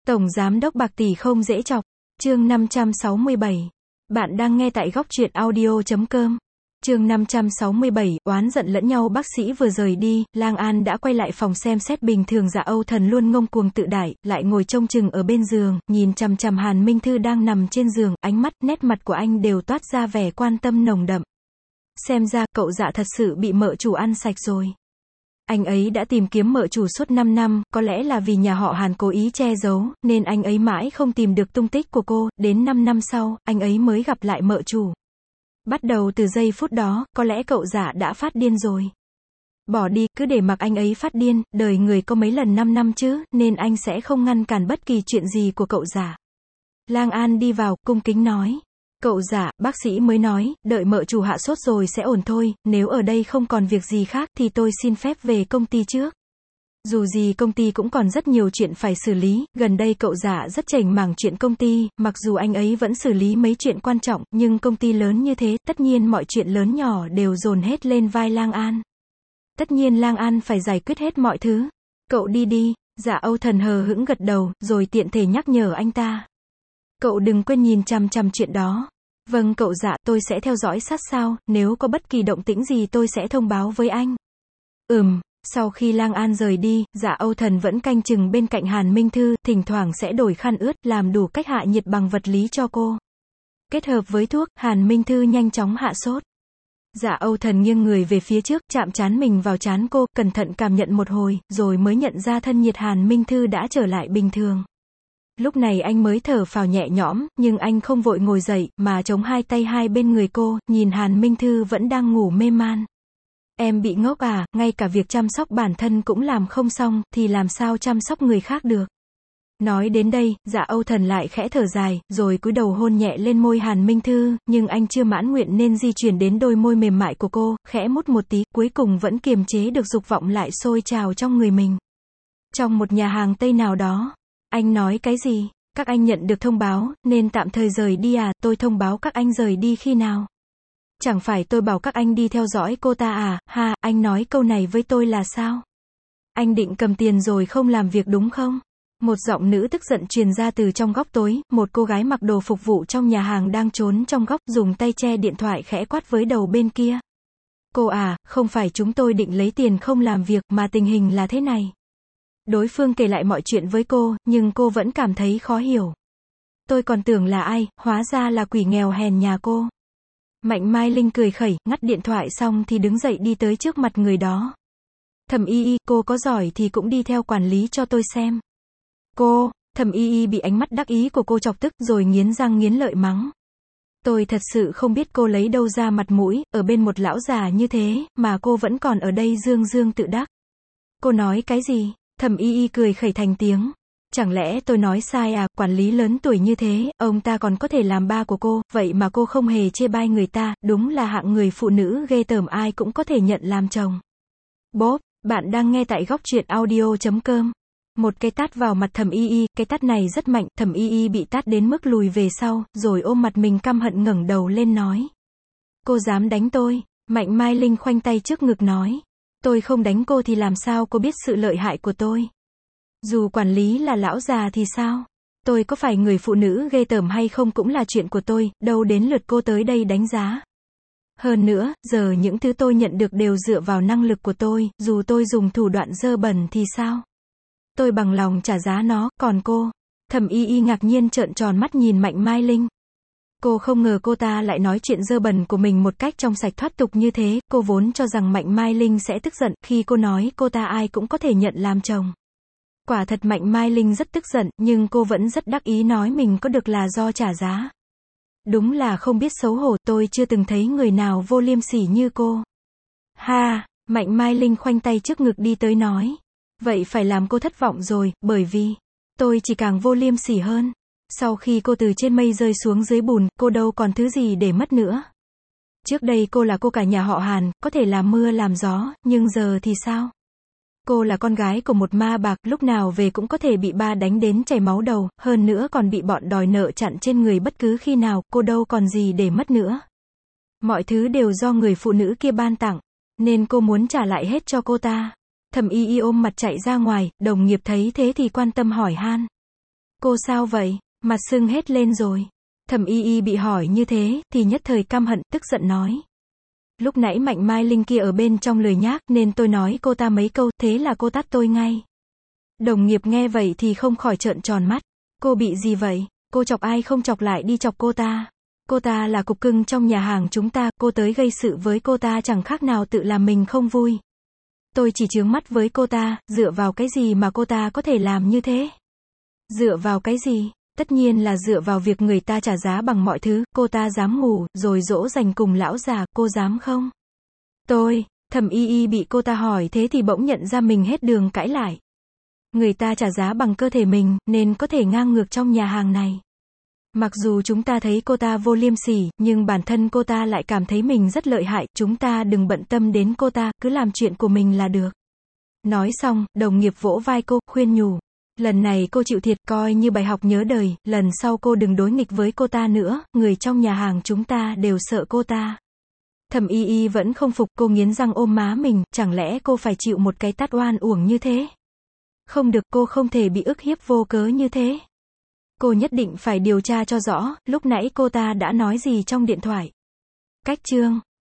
Tổng giám đốc bạc tỷ không dễ chọc. Chương 567. Bạn đang nghe tại góc truyện audio.com. Chương 567, oán giận lẫn nhau. Bác sĩ vừa rời đi, Lang An đã quay lại phòng xem xét. Bình thường Dạ Âu Thần luôn ngông cuồng tự đại, lại ngồi trông chừng ở bên giường, nhìn chằm chằm Hàn Minh Thư đang nằm trên giường, ánh mắt, nét mặt của anh đều toát ra vẻ quan tâm nồng đậm. Xem ra, cậu Dạ thật sự bị mợ chủ ăn sạch rồi. Anh ấy đã tìm kiếm mợ chủ suốt 5 năm, có lẽ là vì nhà họ Hàn cố ý che giấu, nên anh ấy mãi không tìm được tung tích của cô, đến 5 năm sau, anh ấy mới gặp lại mợ chủ. Bắt đầu từ giây phút đó, có lẽ cậu Dạ đã phát điên rồi. Bỏ đi, cứ để mặc anh ấy phát điên, đời người có mấy lần 5 năm chứ, nên anh sẽ không ngăn cản bất kỳ chuyện gì của cậu Dạ. Lang An đi vào, cung kính nói. Cậu Dạ, bác sĩ mới nói, đợi mợ chủ hạ sốt rồi sẽ ổn thôi, nếu ở đây không còn việc gì khác thì tôi xin phép về công ty trước. Dù gì công ty cũng còn rất nhiều chuyện phải xử lý, gần đây cậu Dạ rất chảnh mảng chuyện công ty, mặc dù anh ấy vẫn xử lý mấy chuyện quan trọng, nhưng công ty lớn như thế, tất nhiên mọi chuyện lớn nhỏ đều dồn hết lên vai Lang An. Tất nhiên Lang An phải giải quyết hết mọi thứ. Cậu đi đi. Dạ Âu Thần hờ hững gật đầu, rồi tiện thể nhắc nhở anh ta. Cậu đừng quên nhìn chằm chằm chuyện đó. Vâng cậu Dạ, tôi sẽ theo dõi sát sao, nếu có bất kỳ động tĩnh gì tôi sẽ thông báo với anh. Sau khi Lang An rời đi, Dạ Âu Thần vẫn canh chừng bên cạnh Hàn Minh Thư, thỉnh thoảng sẽ đổi khăn ướt, làm đủ cách hạ nhiệt bằng vật lý cho cô. Kết hợp với thuốc, Hàn Minh Thư nhanh chóng hạ sốt. Dạ Âu Thần nghiêng người về phía trước, chạm trán mình vào trán cô, cẩn thận cảm nhận một hồi, rồi mới nhận ra thân nhiệt Hàn Minh Thư đã trở lại bình thường. Lúc này anh mới thở phào nhẹ nhõm, nhưng anh không vội ngồi dậy, mà chống hai tay hai bên người cô, nhìn Hàn Minh Thư vẫn đang ngủ mê man. Em bị ngốc à, ngay cả việc chăm sóc bản thân cũng làm không xong, thì làm sao chăm sóc người khác được. Nói đến đây, Dạ Âu Thần lại khẽ thở dài, rồi cúi đầu hôn nhẹ lên môi Hàn Minh Thư, nhưng anh chưa mãn nguyện nên di chuyển đến đôi môi mềm mại của cô, khẽ mút một tí, cuối cùng vẫn kiềm chế được dục vọng lại sôi trào trong người mình. Trong một nhà hàng Tây nào đó. Anh nói cái gì? Các anh nhận được thông báo, nên tạm thời rời đi à? Tôi thông báo các anh rời đi khi nào? Chẳng phải tôi bảo các anh đi theo dõi cô ta à? Ha, anh nói câu này với tôi là sao? Anh định cầm tiền rồi không làm việc đúng không? Một giọng nữ tức giận truyền ra từ trong góc tối, một cô gái mặc đồ phục vụ trong nhà hàng đang trốn trong góc, dùng tay che điện thoại khẽ quát với đầu bên kia. Cô à, không phải chúng tôi định lấy tiền không làm việc, mà tình hình là thế này. Đối phương kể lại mọi chuyện với cô, nhưng cô vẫn cảm thấy khó hiểu. Tôi còn tưởng là ai, hóa ra là quỷ nghèo hèn nhà cô. Mạnh Mai Linh cười khẩy, ngắt điện thoại xong thì đứng dậy đi tới trước mặt người đó. Thẩm Y Y, cô có giỏi thì cũng đi theo quản lý cho tôi xem. Cô, Thẩm Y Y bị ánh mắt đắc ý của cô chọc tức, rồi nghiến răng nghiến lợi mắng. Tôi thật sự không biết cô lấy đâu ra mặt mũi, ở bên một lão già như thế, mà cô vẫn còn ở đây dương dương tự đắc. Cô nói cái gì? Thẩm Y Y cười khẩy thành tiếng. Chẳng lẽ tôi nói sai à, quản lý lớn tuổi như thế, ông ta còn có thể làm ba của cô, vậy mà cô không hề chê bai người ta, đúng là hạng người phụ nữ ghê tởm ai cũng có thể nhận làm chồng. Bốp, bạn đang nghe tại góc truyện audio.com. Một cái tát vào mặt Thẩm Y Y, cái tát này rất mạnh, Thẩm Y Y bị tát đến mức lùi về sau, rồi ôm mặt mình căm hận ngẩng đầu lên nói. Cô dám đánh tôi? Mạnh Mai Linh khoanh tay trước ngực nói. Tôi không đánh cô thì làm sao cô biết sự lợi hại của tôi? Dù quản lý là lão già thì sao? Tôi có phải người phụ nữ ghê tởm hay không cũng là chuyện của tôi, đâu đến lượt cô tới đây đánh giá. Hơn nữa, giờ những thứ tôi nhận được đều dựa vào năng lực của tôi, dù tôi dùng thủ đoạn dơ bẩn thì sao? Tôi bằng lòng trả giá nó, còn cô? Thẩm Y Y ngạc nhiên trợn tròn mắt nhìn Mạnh Mai Linh. Cô không ngờ cô ta lại nói chuyện dơ bẩn của mình một cách trong sạch thoát tục như thế, cô vốn cho rằng Mạnh Mai Linh sẽ tức giận, khi cô nói cô ta ai cũng có thể nhận làm chồng. Quả thật Mạnh Mai Linh rất tức giận, nhưng cô vẫn rất đắc ý nói mình có được là do trả giá. Đúng là không biết xấu hổ, tôi chưa từng thấy người nào vô liêm sỉ như cô. Ha, Mạnh Mai Linh khoanh tay trước ngực đi tới nói. Vậy phải làm cô thất vọng rồi, bởi vì tôi chỉ càng vô liêm sỉ hơn. Sau khi cô từ trên mây rơi xuống dưới bùn, cô đâu còn thứ gì để mất nữa. Trước đây cô là cô cả nhà họ Hàn, có thể làm mưa làm gió, nhưng giờ thì sao? Cô là con gái của một ma bạc, lúc nào về cũng có thể bị ba đánh đến chảy máu đầu, hơn nữa còn bị bọn đòi nợ chặn trên người bất cứ khi nào, cô đâu còn gì để mất nữa. Mọi thứ đều do người phụ nữ kia ban tặng, nên cô muốn trả lại hết cho cô ta. Thẩm Y Y ôm mặt chạy ra ngoài, đồng nghiệp thấy thế thì quan tâm hỏi han. Cô sao vậy? Mặt sưng hết lên rồi. Thẩm Y Y bị hỏi như thế, thì nhất thời căm hận, tức giận nói. Lúc nãy Mạnh Mai Linh kia ở bên trong lười nhác, nên tôi nói cô ta mấy câu, thế là cô tát tôi ngay. Đồng nghiệp nghe vậy thì không khỏi trợn tròn mắt. Cô bị gì vậy? Cô chọc ai không chọc lại đi chọc cô ta. Cô ta là cục cưng trong nhà hàng chúng ta, cô tới gây sự với cô ta chẳng khác nào tự làm mình không vui. Tôi chỉ chướng mắt với cô ta, dựa vào cái gì mà cô ta có thể làm như thế? Dựa vào cái gì? Tất nhiên là dựa vào việc người ta trả giá bằng mọi thứ, cô ta dám ngủ, rồi dỗ dành cùng lão già, cô dám không? Thẩm Y Y bị cô ta hỏi thế thì bỗng nhận ra mình hết đường cãi lại. Người ta trả giá bằng cơ thể mình, nên có thể ngang ngược trong nhà hàng này. Mặc dù chúng ta thấy cô ta vô liêm sỉ, nhưng bản thân cô ta lại cảm thấy mình rất lợi hại, chúng ta đừng bận tâm đến cô ta, cứ làm chuyện của mình là được. Nói xong, đồng nghiệp vỗ vai cô, khuyên nhủ. Lần này cô chịu thiệt, coi như bài học nhớ đời, lần sau cô đừng đối nghịch với cô ta nữa, người trong nhà hàng chúng ta đều sợ cô ta. Thẩm Y Y vẫn không phục, cô nghiến răng ôm má mình, chẳng lẽ cô phải chịu một cái tát oan uổng như thế? Không được, cô không thể bị ức hiếp vô cớ như thế. Cô nhất định phải điều tra cho rõ, lúc nãy cô ta đã nói gì trong điện thoại. Cách chương